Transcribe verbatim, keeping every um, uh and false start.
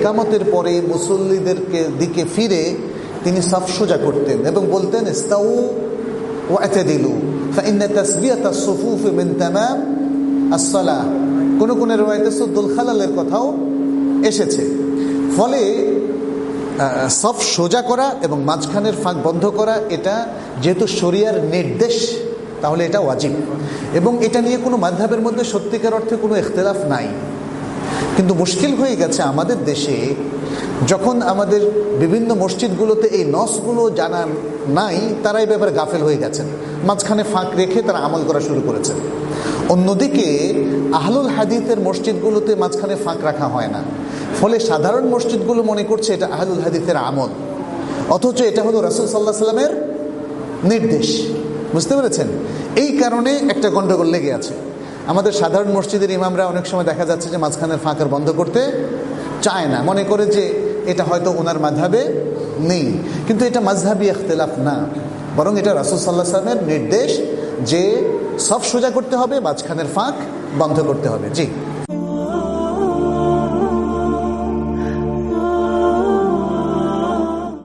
ইকামতের পরে মুসল্লিদেরকে দিকে ফিরে তিনি সাফ সোজা করতেন এবং বলতেন ইস্তাউ ওয়া'তাদিলু ফাইন্না তাসবিয়াতাস সুফুফ মিন তামাম as-সালাহ। কোন কোন riwayate সুদ্দুল খালালের কথাও এসেছে। ফলে সাফ সোজা করা এবং মাঝখানের ফাঁক বন্ধ করা এটা যেহেতু শরিয়ার নির্দেশ, তাহলে এটা ওয়াজিব এবং এটা নিয়ে কোনো মাযহাবের মধ্যে সত্যিকার অর্থে কোনো ইখতিলাফ নাই। কিন্তু মুশকিল হয়ে গেছে আমাদের দেশে, যখন আমাদের বিভিন্ন মসজিদগুলোতে এই নসগুলো জানা নাই, তারা এই ব্যাপারে গাফেল হয়ে গেছেন, মাঝখানে ফাঁক রেখে তারা আমল করা শুরু করেছেন। অন্যদিকে আহলুল হাদিসের মসজিদগুলোতে মাঝখানে ফাঁক রাখা হয় না, ফলে সাধারণ মসজিদগুলো মনে করছে এটা আহলুল হাদিসের আমল, অথচ এটা হলো রাসূল সাল্লাল্লাহু আলাইহি ওয়াসাল্লামের নির্দেশ। বুঝতে পেরেছেন? এই কারণে একটা গন্ডগোল লেগে আছে। আমাদের সাধারণ মসজিদের ইমামরা অনেক সময় দেখা যাচ্ছে যে মাঝখানের ফাঁক আর বন্ধ করতে চায় না, মনে করে যে এটা হয়তো ওনার মাযহাবে নেই। কিন্তু এটা মাযহাবী ইখতিলাফ না, বরং এটা রাসূল সাল্লাল্লাহু আলাইহি ওয়াসাল্লামের নির্দেশ যে সব সোজা করতে হবে, মাঝখানের ফাঁক বন্ধ করতে হবে। জি।